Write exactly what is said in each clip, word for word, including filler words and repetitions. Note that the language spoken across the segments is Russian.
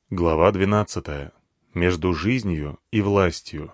Глава двенадцатая. Между жизнью и властью.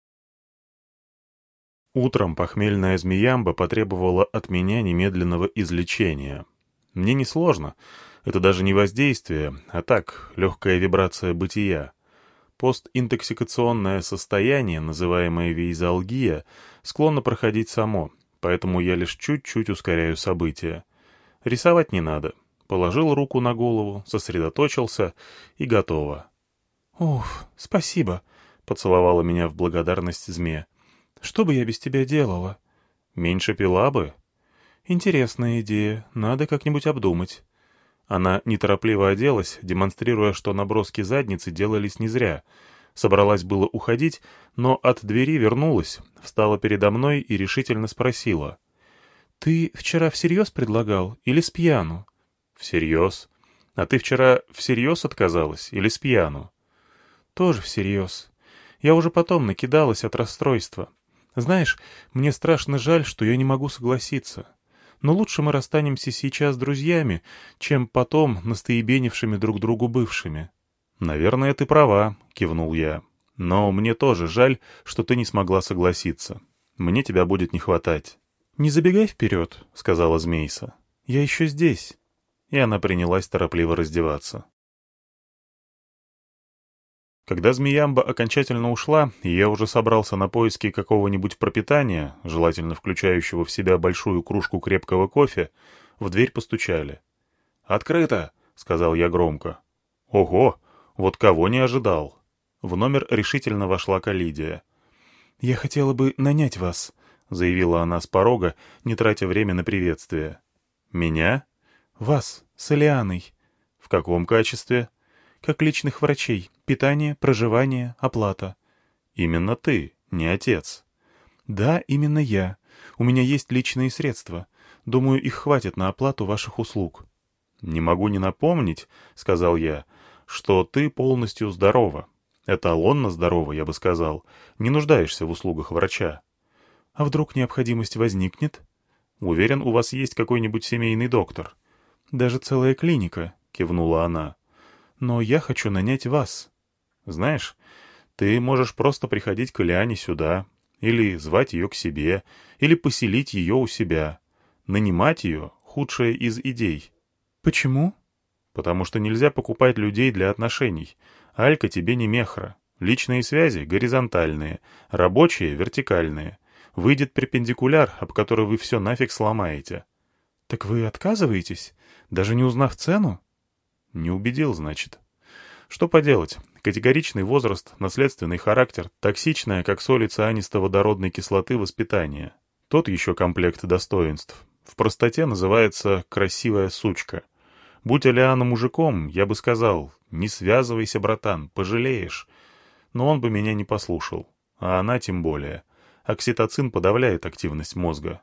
Утром похмельная змеямба потребовала от меня немедленного излечения. Мне несложно, это даже не воздействие, а так, легкая вибрация бытия. Постинтоксикационное состояние, называемое вейзалгия, склонно проходить само, поэтому я лишь чуть-чуть ускоряю события. Рисовать не надо. Положил руку на голову, сосредоточился и готово. «Уф, спасибо», — поцеловала меня в благодарность змея. «Что бы я без тебя делала?» «Меньше пила бы?» «Интересная идея, надо как-нибудь обдумать». Она неторопливо оделась, демонстрируя, что наброски задницы делались не зря. Собралась было уходить, но от двери вернулась, встала передо мной и решительно спросила. «Ты вчера всерьез предлагал или спьяну?» «Всерьез? А ты вчера всерьез отказалась или спьяну?» «Тоже всерьез. Я уже потом накидалась от расстройства. Знаешь, мне страшно жаль, что я не могу согласиться. Но лучше мы расстанемся сейчас друзьями, чем потом настоебенившими друг другу бывшими». «Наверное, ты права», — кивнул я. «Но мне тоже жаль, что ты не смогла согласиться. Мне тебя будет не хватать». «Не забегай вперед», — сказала Змейса. «Я еще здесь». И она принялась торопливо раздеваться. Когда змеямба окончательно ушла, и я уже собрался на поиски какого-нибудь пропитания, желательно включающего в себя большую кружку крепкого кофе, в дверь постучали. «Открыто!» — сказал я громко. «Ого! Вот кого не ожидал!» В номер решительно вошла Калидия. «Я хотела бы нанять вас», — заявила она с порога, не тратя время на приветствие. «Меня?» «Вас, с Элианой». «В каком качестве?» «Как личных врачей. Питание, проживание, оплата». «Именно ты, не отец». «Да, именно я. У меня есть личные средства. Думаю, их хватит на оплату ваших услуг». «Не могу не напомнить», — сказал я, — «что ты полностью здорова. Эталонно здорова, я бы сказал. Не нуждаешься в услугах врача». «А вдруг необходимость возникнет?» «Уверен, у вас есть какой-нибудь семейный доктор». «Даже целая клиника», — кивнула она. «Но я хочу нанять вас». «Знаешь, ты можешь просто приходить к Элиане сюда, или звать ее к себе, или поселить ее у себя. Нанимать ее — худшая из идей». «Почему?» «Потому что нельзя покупать людей для отношений. Алька тебе не мехра. Личные связи — горизонтальные, рабочие — вертикальные. Выйдет перпендикуляр, об который вы все нафиг сломаете». «Так вы отказываетесь, даже не узнав цену?» «Не убедил, значит». «Что поделать? Категоричный возраст, наследственный характер, токсичное, как соли цианисто-водородной кислоты, воспитание. Тот еще комплект достоинств. В простоте называется «красивая сучка». Будь Элиана мужиком, я бы сказал: «Не связывайся, братан, пожалеешь». Но он бы меня не послушал. А она тем более. Окситоцин подавляет активность мозга.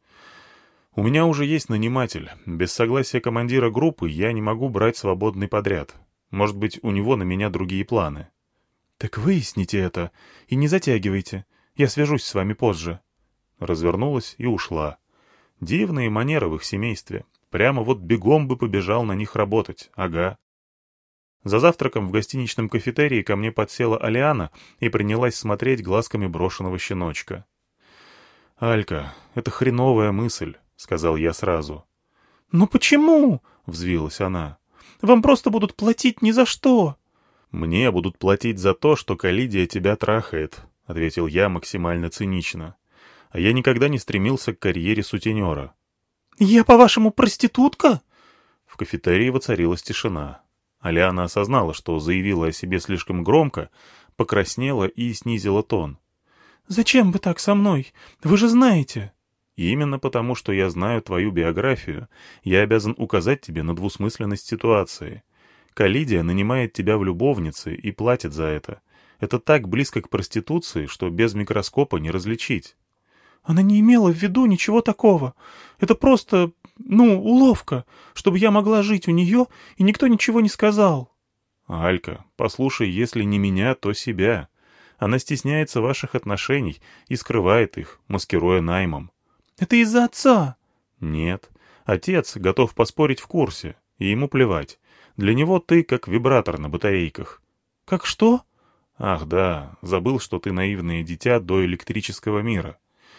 У меня уже есть наниматель. Без согласия командира группы я не могу брать свободный подряд. Может быть, у него на меня другие планы. «Так выясните это и не затягивайте. Я свяжусь с вами позже». Развернулась и ушла. Дивные манеры в их семействе. Прямо вот бегом бы побежал на них работать. Ага. За завтраком в гостиничном кафетерии ко мне подсела Алиана и принялась смотреть глазками брошенного щеночка. «Алька, это хреновая мысль», — сказал я сразу. «Но почему?» — взвилась она. «Вам просто будут платить ни за что». «Мне будут платить за то, что Калидия тебя трахает», — ответил я максимально цинично. «А я никогда не стремился к карьере сутенера». «Я, по-вашему, проститутка?» В кафетерии воцарилась тишина. Алиана осознала, что заявила о себе слишком громко, покраснела и снизила тон. «Зачем вы так со мной? Вы же знаете». «Именно потому, что я знаю твою биографию, я обязан указать тебе на двусмысленность ситуации. Калидия нанимает тебя в любовнице и платит за это. Это так близко к проституции, что без микроскопа не различить». «Она не имела в виду ничего такого. Это просто, ну, уловка, чтобы я могла жить у нее, и никто ничего не сказал». «Алька, послушай, если не меня, то себя. Она стесняется ваших отношений и скрывает их, маскируя наймом». «Это из-за отца». «Нет. Отец готов поспорить в курсе, и ему плевать. Для него ты как вибратор на батарейках». «Как что?» «Ах да, забыл, что ты наивное дитя до электрического мира.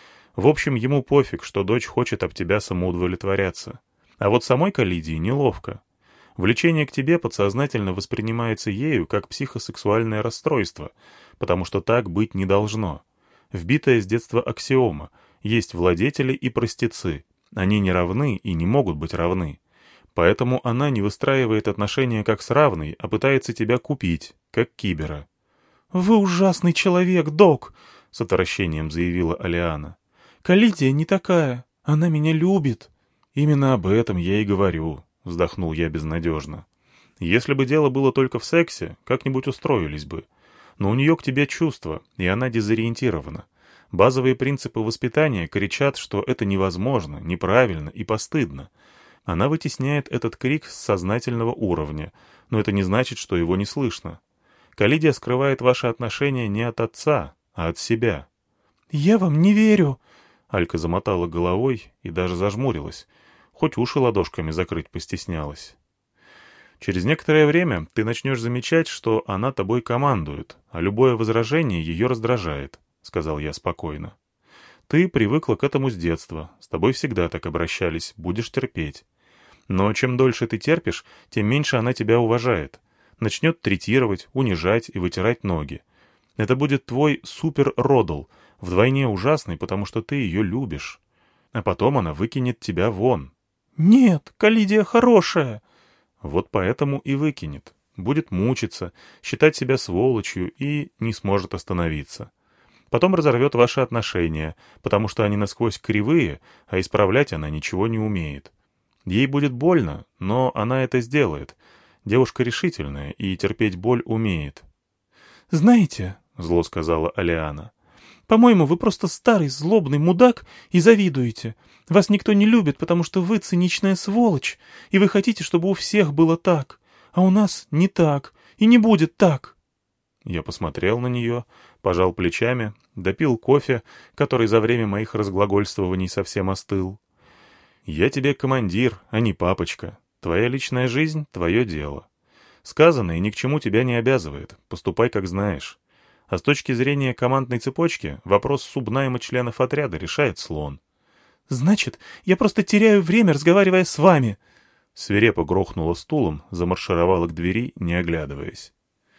В общем, ему пофиг, что дочь хочет об тебя самоудовлетворяться. А вот самой Калидии неловко. Влечение к тебе подсознательно воспринимается ею как психосексуальное расстройство, потому что так быть не должно. Вбитая с детства аксиома: есть владетели и простецы. Они не равны и не могут быть равны. Поэтому она не выстраивает отношения как с равной, а пытается тебя купить, как кибера». «Вы ужасный человек, док!» — с отвращением заявила Алиана. «Калидия не такая. Она меня любит». «Именно об этом я и говорю», — вздохнул я безнадежно. «Если бы дело было только в сексе, как-нибудь устроились бы. Но у нее к тебе чувства, и она дезориентирована. Базовые принципы воспитания кричат, что это невозможно, неправильно и постыдно. Она вытесняет этот крик с сознательного уровня, но это не значит, что его не слышно. Калидия скрывает ваши отношения не от отца, а от себя». «Я вам не верю!» Алька замотала головой и даже зажмурилась, хоть уши ладошками закрыть постеснялась. «Через некоторое время ты начнешь замечать, что она тобой командует, а любое возражение ее раздражает», — сказал я спокойно. «Ты привыкла к этому с детства, с тобой всегда так обращались, будешь терпеть. Но чем дольше ты терпишь, тем меньше она тебя уважает. Начнет третировать, унижать и вытирать ноги. Это будет твой супер-родл, вдвойне ужасный, потому что ты ее любишь. А потом она выкинет тебя вон». «Нет, Калидия хорошая». «Вот поэтому и выкинет. Будет мучиться, считать себя сволочью и не сможет остановиться. Потом разорвет ваши отношения, потому что они насквозь кривые, а исправлять она ничего не умеет. Ей будет больно, но она это сделает. Девушка решительная и терпеть боль умеет». «Знаете, — зло сказала Алиана, — по-моему, вы просто старый злобный мудак и завидуете. Вас никто не любит, потому что вы циничная сволочь, и вы хотите, чтобы у всех было так. А у нас не так, и не будет так». Я посмотрел на нее, пожал плечами, допил кофе, который за время моих разглагольствований совсем остыл. «Я тебе командир, а не папочка. Твоя личная жизнь — твое дело. Сказанное ни к чему тебя не обязывает, поступай как знаешь. А с точки зрения командной цепочки вопрос субнайма членов отряда решает слон». «Значит, я просто теряю время, разговаривая с вами!» Свирепо грохнула стулом, замаршировала к двери, не оглядываясь.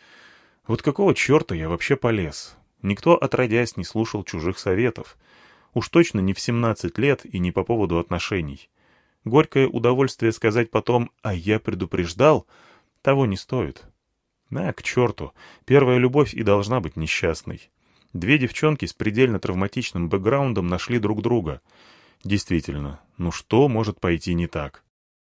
Вот какого черта я вообще полез? Никто, отродясь, не слушал чужих советов. Уж точно не в семнадцать лет и не по поводу отношений. Горькое удовольствие сказать потом «а я предупреждал» того не стоит. А, к черту, первая любовь и должна быть несчастной. Две девчонки с предельно травматичным бэкграундом нашли друг друга. Действительно, ну что может пойти не так?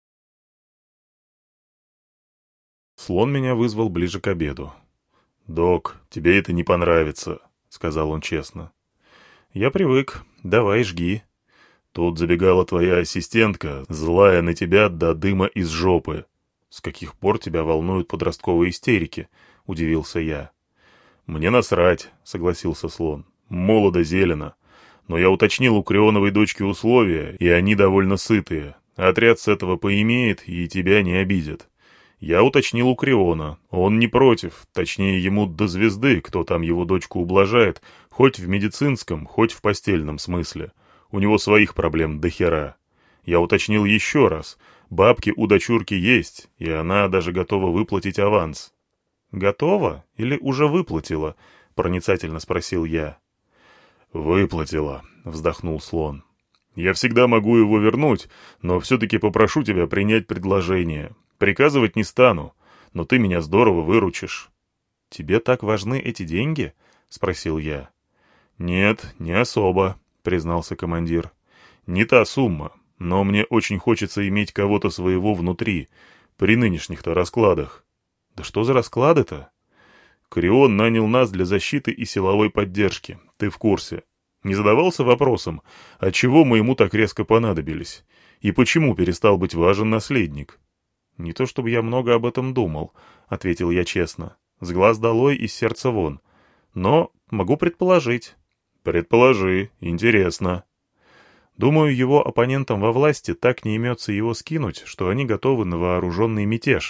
Слон меня вызвал ближе к обеду. «Док, тебе это не понравится», — сказал он честно. «Я привык. Давай, жги». «Тут забегала твоя ассистентка, злая на тебя до дыма из жопы». «С каких пор тебя волнуют подростковые истерики?» — удивился я. «Мне насрать», — согласился слон. «Молодо зелено. Но я уточнил у Крионовой дочки условия, и они довольно сытые. Отряд с этого поимеет и тебя не обидят. Я уточнил у Криона. Он не против, точнее ему до звезды, кто там его дочку ублажает, хоть в медицинском, хоть в постельном смысле. У него своих проблем до хера. Я уточнил еще раз. Бабки у дочурки есть, и она даже готова выплатить аванс». «Готова или уже выплатила?» — проницательно спросил я. «Выплатила», — вздохнул слон. «Я всегда могу его вернуть, но все-таки попрошу тебя принять предложение. Приказывать не стану, но ты меня здорово выручишь». «Тебе так важны эти деньги?» — спросил я. «Нет, не особо», — признался командир. «Не та сумма, но мне очень хочется иметь кого-то своего внутри, при нынешних-то раскладах». «Да что за расклады-то?» «Крион нанял нас для защиты и силовой поддержки, ты в курсе. Не задавался вопросом, отчего мы ему так резко понадобились, и почему перестал быть важен наследник?» «Не то чтобы я много об этом думал», — ответил я честно. «С глаз долой и с сердца вон. Но могу предположить». «Предположи, интересно». Думаю, его оппонентам во власти так не имется его скинуть, что они готовы на вооруженный мятеж.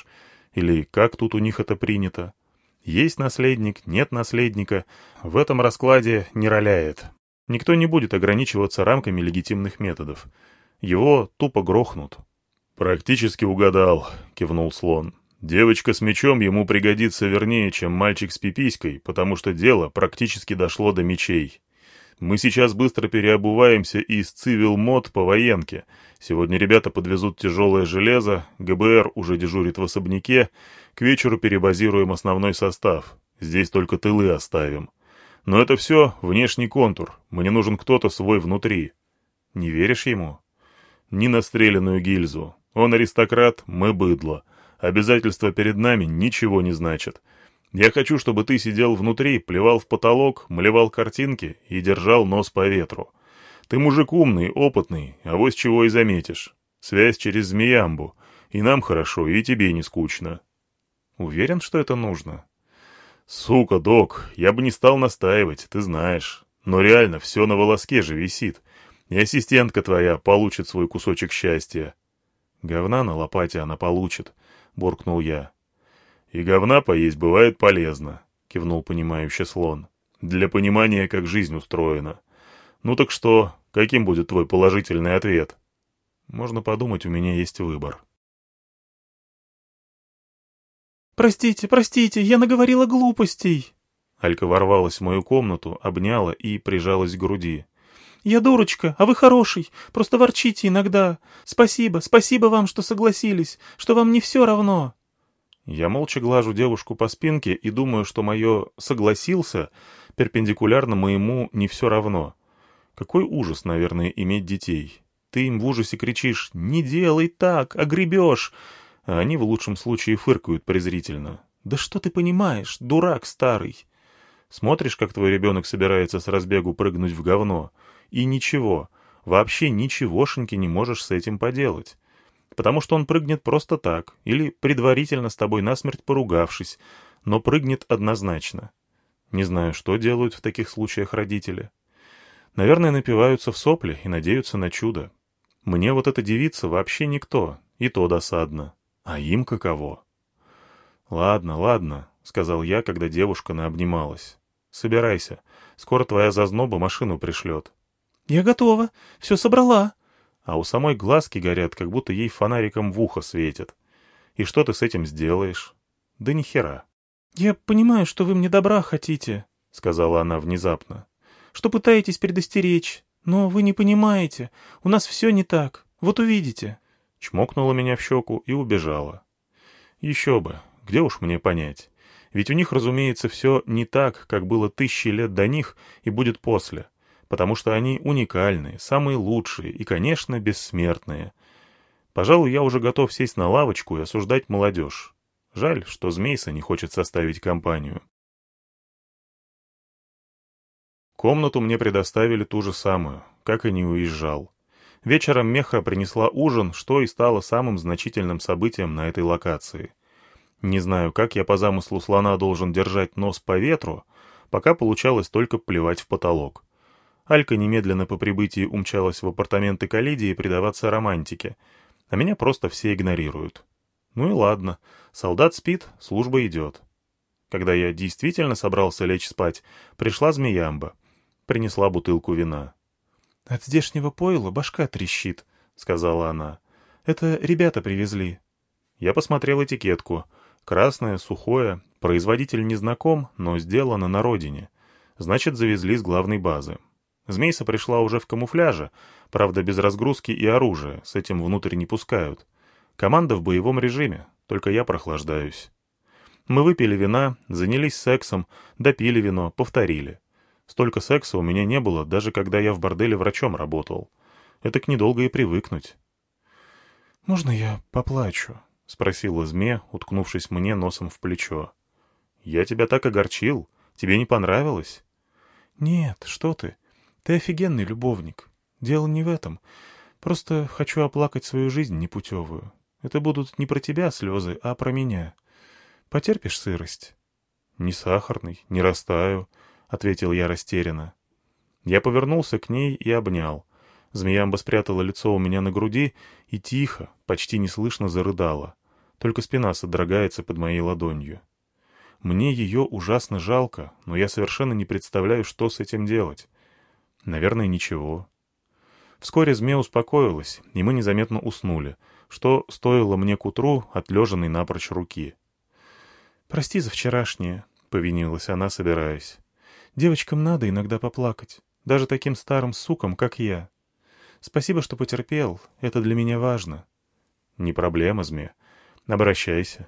Или как тут у них это принято? Есть наследник, нет наследника. В этом раскладе не роляет. Никто не будет ограничиваться рамками легитимных методов. Его тупо грохнут. «Практически угадал», — кивнул слон. «Девочка с мечом ему пригодится вернее, чем мальчик с пиписькой, потому что дело практически дошло до мечей. Мы сейчас быстро переобуваемся из цивил мод по военке. Сегодня ребята подвезут тяжелое железо, ГБР уже дежурит в особняке, к вечеру перебазируем основной состав. Здесь только тылы оставим. Но это все внешний контур, мне нужен кто-то свой внутри». «Не веришь ему?» «Ни на стреляную гильзу. Он аристократ, мы быдло. Обязательства перед нами ничего не значат. Я хочу, чтобы ты сидел внутри, плевал в потолок, малевал картинки и держал нос по ветру. Ты мужик умный, опытный, авось чего и заметишь. Связь через Змеямбу. И нам хорошо, и тебе не скучно». «Уверен, что это нужно?» «Сука, док, я бы не стал настаивать, ты знаешь. Но реально все на волоске же висит. И ассистентка твоя получит свой кусочек счастья». «Говна на лопате она получит», — буркнул я. «И говна поесть бывает полезно», — кивнул понимающе слон. «Для понимания, как жизнь устроена. Ну так что, каким будет твой положительный ответ?» «Можно подумать, у меня есть выбор». «Простите, простите, я наговорила глупостей!» Алька ворвалась в мою комнату, обняла и прижалась к груди. «Я дурочка, а вы хороший, просто ворчите иногда. Спасибо, спасибо вам, что согласились, что вам не все равно». Я молча глажу девушку по спинке и думаю, что мое «согласился» перпендикулярно моему «не все равно». Какой ужас, наверное, иметь детей. Ты им в ужасе кричишь «не делай так, огребешь», а они в лучшем случае фыркают презрительно. «Да что ты понимаешь, дурак старый». Смотришь, как твой ребенок собирается с разбегу прыгнуть в говно, и ничего, вообще ничегошеньки не можешь с этим поделать. Потому что он прыгнет просто так, или предварительно с тобой насмерть поругавшись, но прыгнет однозначно. Не знаю, что делают в таких случаях родители. Наверное, напиваются в сопли и надеются на чудо. Мне вот эта девица вообще никто, и то досадно. А им каково? «Ладно, ладно», — сказал я, когда девушка наобнималась. «Собирайся, скоро твоя зазноба машину пришлет». «Я готова, все собрала». А у самой глазки горят, как будто ей фонариком в ухо светят. И что ты с этим сделаешь? Да ни хера. «Я понимаю, что вы мне добра хотите», — сказала она внезапно. «Что пытаетесь предостеречь, но вы не понимаете, у нас все не так, вот увидите». Чмокнула меня в щеку и убежала. Еще бы, где уж мне понять. Ведь у них, разумеется, все не так, как было тысячи лет до них и будет после. Потому что они уникальные, самые лучшие и, конечно, бессмертные. Пожалуй, я уже готов сесть на лавочку и осуждать молодежь. Жаль, что Змейса не хочет составить компанию. Комнату мне предоставили ту же самую, как и не уезжал. Вечером Меха принесла ужин, что и стало самым значительным событием на этой локации. Не знаю, как я по замыслу слона должен держать нос по ветру, пока получалось только плевать в потолок. Алька немедленно по прибытии умчалась в апартаменты Калидии предаваться романтике, а меня просто все игнорируют. Ну и ладно, солдат спит, служба идет. Когда я действительно собрался лечь спать, пришла Змеямба, принесла бутылку вина. «От здешнего пойла башка трещит», — сказала она. «Это ребята привезли». Я посмотрел этикетку. Красное, сухое, производитель не знаком, но сделано на родине. Значит, завезли с главной базы. Змейса пришла уже в камуфляже, правда, без разгрузки и оружия, с этим внутрь не пускают. Команда в боевом режиме, только я прохлаждаюсь. Мы выпили вина, занялись сексом, допили вино, повторили. Столько секса у меня не было, даже когда я в борделе врачом работал. Это к недолго и привыкнуть. «Можно я поплачу?» — спросила Зме, уткнувшись мне носом в плечо. «Я тебя так огорчил. Тебе не понравилось?» «Нет, что ты. Ты офигенный любовник. Дело не в этом. Просто хочу оплакать свою жизнь непутевую. Это будут не про тебя слезы, а про меня. Потерпишь сырость?» «Не сахарный, не растаю», — ответил я растерянно. Я повернулся к ней и обнял. Змеямба спрятала лицо у меня на груди и тихо, почти неслышно зарыдала. только спина содрогается под моей ладонью. Мне ее ужасно жалко, но я совершенно не представляю, что с этим делать. Наверное, ничего. Вскоре змея успокоилась, и мы незаметно уснули, что стоило мне к утру отлежанной напрочь руки. «Прости за вчерашнее», — повинилась она, собираясь. «Девочкам надо иногда поплакать, даже таким старым сукам, как я. Спасибо, что потерпел, это для меня важно». «Не проблема, змея. Обращайся».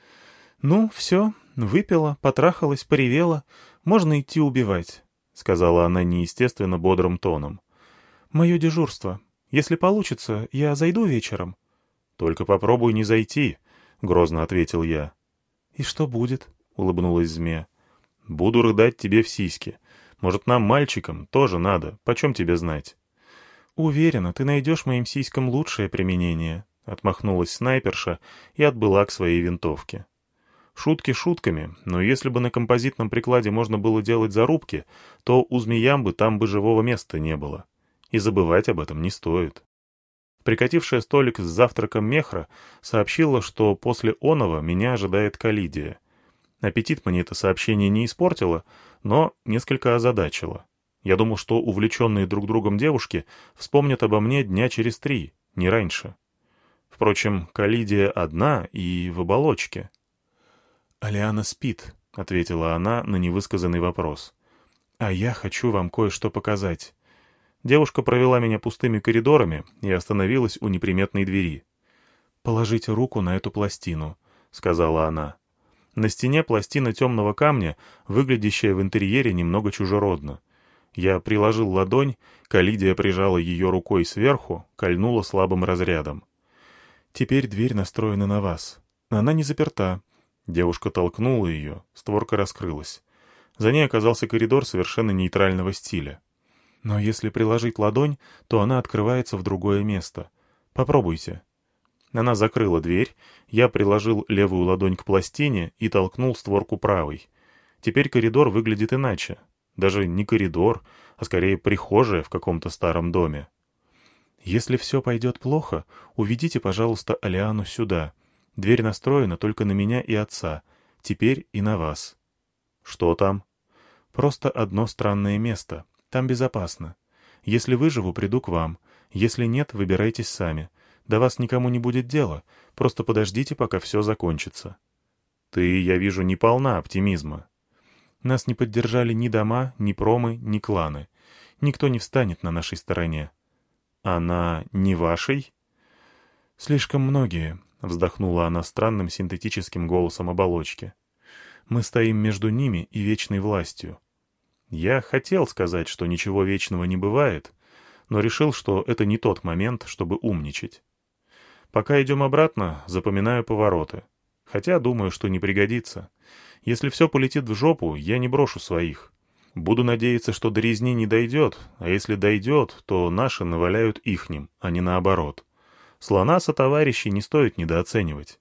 «Ну, все, выпила, потрахалась, поревела, можно идти убивать», — сказала она неестественно бодрым тоном. «Мое дежурство. Если получится, я зайду вечером». «Только попробуй не зайти», — грозно ответил я. «И что будет?» — улыбнулась змея. «Буду рыдать тебе в сиськи. Может, нам, мальчикам, тоже надо. Почем тебе знать?» «Уверена, ты найдешь моим сиськам лучшее применение», — отмахнулась снайперша и отбыла к своей винтовке. Шутки шутками, но если бы на композитном прикладе можно было делать зарубки, то у змеямбы там бы живого места не было. И забывать об этом не стоит. Прикатившая столик с завтраком Мехра сообщила, что после оного меня ожидает Калидия. Аппетит мне это сообщение не испортило, но несколько озадачило. Я думал, что увлеченные друг другом девушки вспомнят обо мне дня через три, не раньше. Впрочем, Калидия одна и в оболочке. «Алиана спит», — ответила она на невысказанный вопрос. «А я хочу вам кое-что показать». Девушка провела меня пустыми коридорами и остановилась у неприметной двери. «Положите руку на эту пластину», — сказала она. На стене пластина темного камня, выглядящая в интерьере немного чужеродно. Я приложил ладонь, Калидия прижала ее рукой сверху, кольнула слабым разрядом. «Теперь дверь настроена на вас. Она не заперта». Девушка толкнула ее, створка раскрылась. За ней оказался коридор совершенно нейтрального стиля. «Но если приложить ладонь, то она открывается в другое место. Попробуйте». Она закрыла дверь, я приложил левую ладонь к пластине и толкнул створку правой. Теперь коридор выглядит иначе. Даже не коридор, а скорее прихожая в каком-то старом доме. «Если все пойдет плохо, уведите, пожалуйста, Алиану сюда. Дверь настроена только на меня и отца. Теперь и на вас». «Что там?» «Просто одно странное место. Там безопасно. Если выживу, приду к вам. Если нет, выбирайтесь сами. До вас никому не будет дела. Просто подождите, пока все закончится». «Ты, я вижу, не полна оптимизма». «Нас не поддержали ни дома, ни промы, ни кланы. Никто не встанет на нашей стороне». «Она не вашей?» «Слишком многие», — вздохнула она странным синтетическим голосом оболочки. «Мы стоим между ними и вечной властью». Я хотел сказать, что ничего вечного не бывает, но решил, что это не тот момент, чтобы умничать. Пока идем обратно, запоминаю повороты. Хотя думаю, что не пригодится. Если все полетит в жопу, я не брошу своих. Буду надеяться, что до резни не дойдет, а если дойдет, то наши наваляют ихним, а не наоборот. Слона сотоварищей не стоит недооценивать.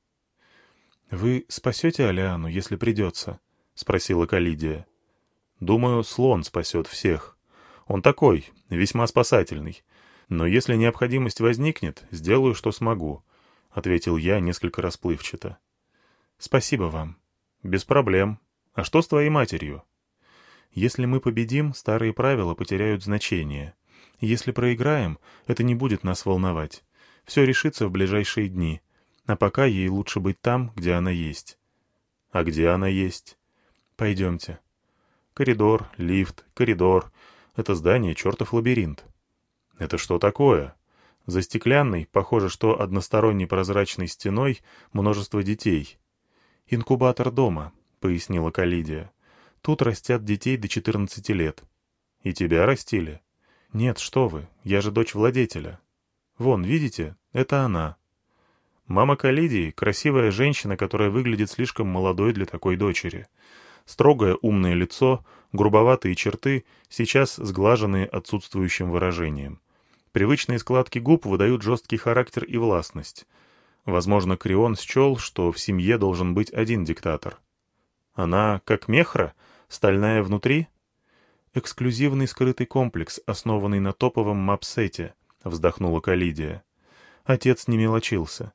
«Вы спасете Алиану, если придется?» — спросила Калидия. «Думаю, слон спасет всех. Он такой, весьма спасательный. Но если необходимость возникнет, сделаю, что смогу», — ответил я несколько расплывчато. «Спасибо вам». «Без проблем. А что с твоей матерью?» «Если мы победим, старые правила потеряют значение. Если проиграем, это не будет нас волновать. Все решится в ближайшие дни. А пока ей лучше быть там, где она есть». «А где она есть?» «Пойдемте». Коридор, лифт, коридор. Это здание чертов лабиринт. Это что такое? За стеклянной, похоже, что односторонней прозрачной стеной, множество детей. «Инкубатор дома», — пояснила Калидия. «Тут растят детей до четырнадцати лет». «И тебя растили?» «Нет, что вы, я же дочь владетеля. Вон, видите, это она». Мама Калидии — красивая женщина, которая выглядит слишком молодой для такой дочери. Строгое умное лицо, грубоватые черты, сейчас сглаженные отсутствующим выражением. Привычные складки губ выдают жесткий характер и властность. Возможно, Крион счел, что в семье должен быть один диктатор. Она, как Мехра, стальная внутри? «Эксклюзивный скрытый комплекс, основанный на топовом мапсете», — вздохнула Калидия. Отец не мелочился.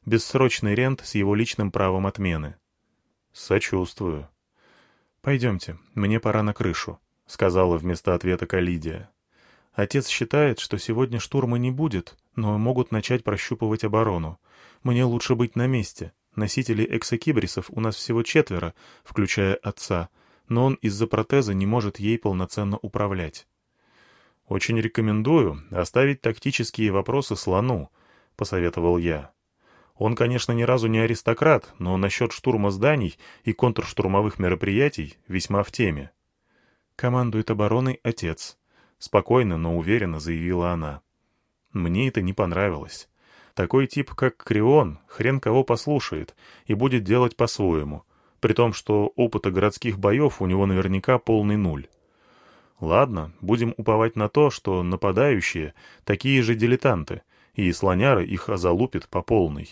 Бессрочный рент с его личным правом отмены. Сочувствую. «Пойдемте, мне пора на крышу», — сказала вместо ответа Калидия. «Отец считает, что сегодня штурма не будет, но могут начать прощупывать оборону. Мне лучше быть на месте. Носителей эксокибрисов у нас всего четверо, включая отца, но он из-за протеза не может ей полноценно управлять». «Очень рекомендую оставить тактические вопросы слону», — посоветовал я. «Он, конечно, ни разу не аристократ, но насчет штурма зданий и контрштурмовых мероприятий весьма в теме». «Командует обороной отец», — спокойно, но уверенно заявила она. Мне это не понравилось. Такой тип, как Крион, хрен кого послушает и будет делать по-своему, при том, что опыта городских боев у него наверняка полный нуль. Ладно, будем уповать на то, что нападающие такие же дилетанты, и слоняра их озалупит по полной.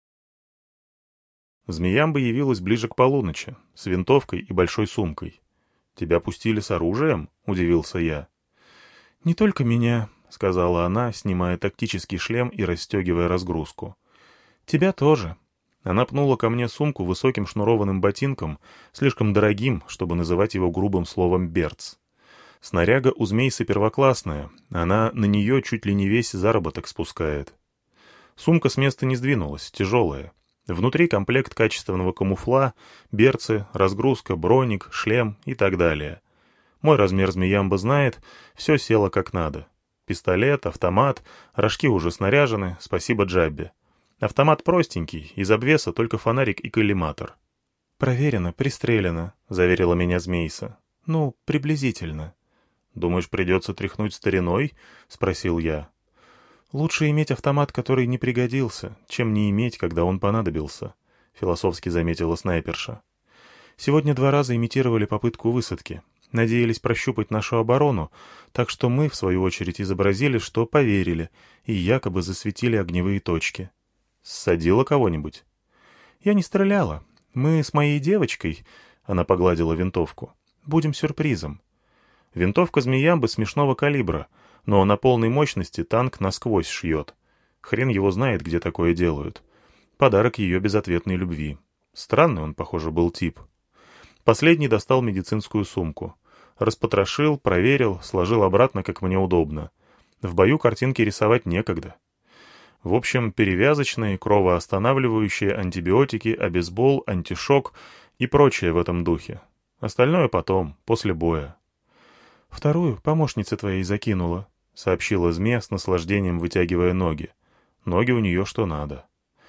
Змеямба явилась ближе к полуночи, с винтовкой и большой сумкой. «Тебя пустили с оружием?» — удивился я. «Не только меня», — сказала она, снимая тактический шлем и расстегивая разгрузку. «Тебя тоже». Она пнула ко мне сумку высоким шнурованным ботинком, слишком дорогим, чтобы называть его грубым словом «берц». Снаряга у змейса первоклассная, она на нее чуть ли не весь заработок спускает. Сумка с места не сдвинулась, тяжелая. Внутри комплект качественного камуфла, берцы, разгрузка, броник, шлем и так далее. Мой размер змеямба знает, все село как надо. Пистолет, автомат, рожки уже снаряжены, спасибо Джаббе. Автомат простенький, из обвеса только фонарик и коллиматор. «Проверено, пристрелено», — заверила меня змейса. «Ну, приблизительно». «Думаешь, придется тряхнуть стариной?» — спросил я. «Лучше иметь автомат, который не пригодился, чем не иметь, когда он понадобился», — философски заметила снайперша. «Сегодня два раза имитировали попытку высадки. Надеялись прощупать нашу оборону, так что мы, в свою очередь, изобразили, что поверили, и якобы засветили огневые точки». «Ссадила кого-нибудь?» «Я не стреляла. Мы с моей девочкой...» — она погладила винтовку. «Будем сюрпризом». Винтовка змеямбы смешного калибра, но на полной мощности танк насквозь шьет. Хрен его знает, где такое делают. Подарок ее безответной любви. Странный он, похоже, был тип. Последний достал медицинскую сумку. Распотрошил, проверил, сложил обратно, как мне удобно. В бою картинки рисовать некогда. В общем, перевязочные, кровоостанавливающие, антибиотики, обезбол, антишок и прочее в этом духе. Остальное потом, после боя. «Вторую помощница твоей закинула», — сообщила змея с наслаждением, вытягивая ноги. Ноги у нее что надо.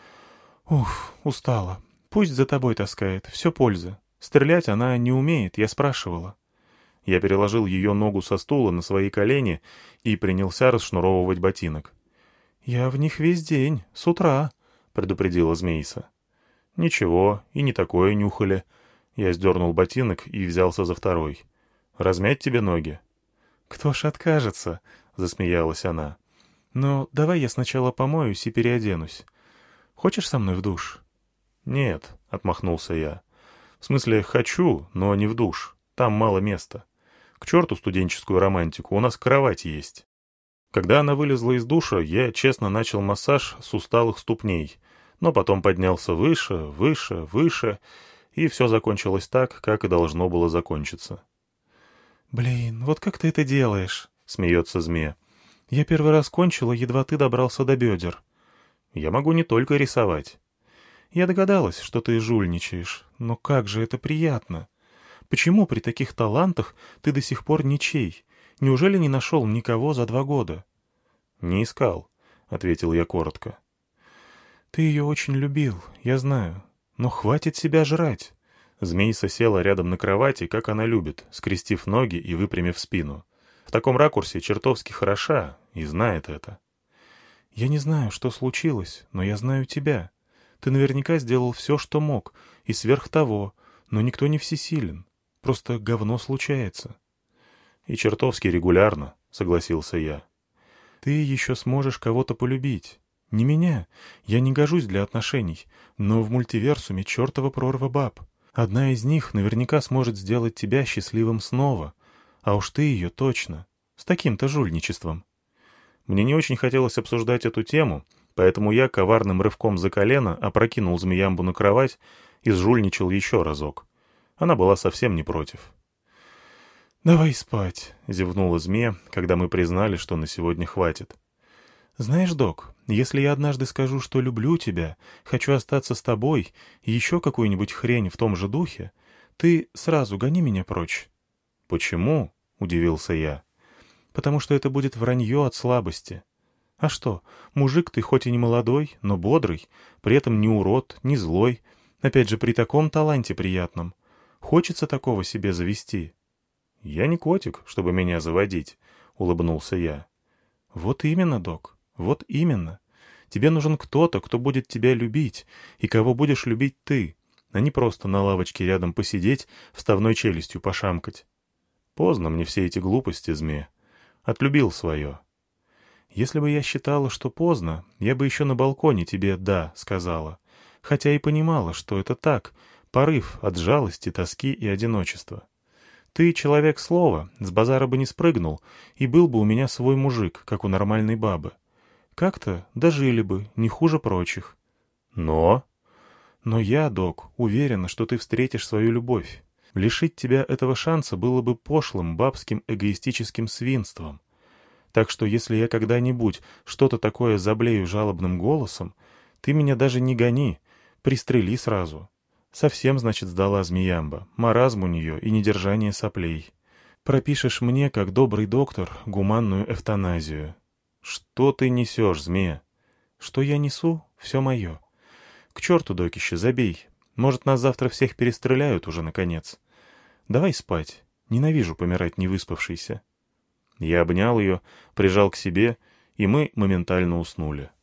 «Ух, устала. Пусть за тобой таскает, все польза. Стрелять она не умеет, я спрашивала». Я переложил ее ногу со стула на свои колени и принялся расшнуровывать ботинок. «Я в них весь день, с утра», — предупредила змейса. «Ничего, и не такое нюхали». Я сдернул ботинок и взялся за второй. «Размять тебе ноги?» «Кто ж откажется?» — засмеялась она. «Но давай я сначала помоюсь и переоденусь. Хочешь со мной в душ?» «Нет», — отмахнулся я. «В смысле, хочу, но не в душ. Там мало места. К черту студенческую романтику, у нас кровать есть». Когда она вылезла из душа, я честно начал массаж с усталых ступней, но потом поднялся выше, выше, выше, и все закончилось так, как и должно было закончиться. «Блин, вот как ты это делаешь?» — смеется змея. «Я первый раз кончила, едва ты добрался до бедер». «Я могу не только рисовать». «Я догадалась, что ты жульничаешь, но как же это приятно. Почему при таких талантах ты до сих пор ничей? Неужели не нашел никого за два года?» «Не искал», — ответил я коротко. «Ты ее очень любил, я знаю, но хватит себя жрать». Змейса села рядом на кровати, как она любит, скрестив ноги и выпрямив спину. В таком ракурсе чертовски хороша и знает это. «Я не знаю, что случилось, но я знаю тебя. Ты наверняка сделал все, что мог, и сверх того, но никто не всесилен. Просто говно случается». «И чертовски регулярно», — согласился я. «Ты еще сможешь кого-то полюбить. Не меня. Я не гожусь для отношений, но в мультиверсуме чертова прорва баб. Одна из них наверняка сможет сделать тебя счастливым снова, а уж ты ее точно, с таким-то жульничеством». Мне не очень хотелось обсуждать эту тему, Поэтому я коварным рывком за колено опрокинул змеямбу на кровать и сжульничал еще разок. Она была совсем не против. «Давай спать», — зевнула змея, когда мы признали, что на сегодня хватит. «Знаешь, док, если я однажды скажу, что люблю тебя, хочу остаться с тобой, и еще какую-нибудь хрень в том же духе, ты сразу гони меня прочь». «Почему?» — удивился я. «Потому что это будет вранье от слабости. А что, мужик ты хоть и не молодой, но бодрый, при этом не урод, не злой, опять же при таком таланте приятном. Хочется такого себе завести». «Я не котик, чтобы меня заводить», — улыбнулся я. «Вот именно, док, вот именно. Тебе нужен кто-то, кто будет тебя любить, и кого будешь любить ты, а не просто на лавочке рядом посидеть, вставной челюстью пошамкать». «Поздно мне все эти глупости, змея. Отлюбил свое». «Если бы я считала, что поздно, я бы еще на балконе тебе «да» сказала, хотя и понимала, что это так, порыв от жалости, тоски и одиночества. Ты человек слова, с базара бы не спрыгнул, и был бы у меня свой мужик, как у нормальной бабы. Как-то дожили бы, не хуже прочих». «Но...» «Но я, док, уверена, что ты встретишь свою любовь. Лишить тебя этого шанса было бы пошлым, бабским, эгоистическим свинством. Так что если я когда-нибудь что-то такое заблею жалобным голосом, ты меня даже не гони, пристрели сразу». Совсем, значит, сдала змеямба, маразм у нее и недержание соплей. Пропишешь мне, как добрый доктор, гуманную эвтаназию. Что ты несешь, змея? Что я несу, все мое. К черту, докище, забей. Может, нас завтра всех перестреляют уже, наконец. Давай спать. Ненавижу помирать невыспавшейся. Я обнял ее, прижал к себе, и мы моментально уснули.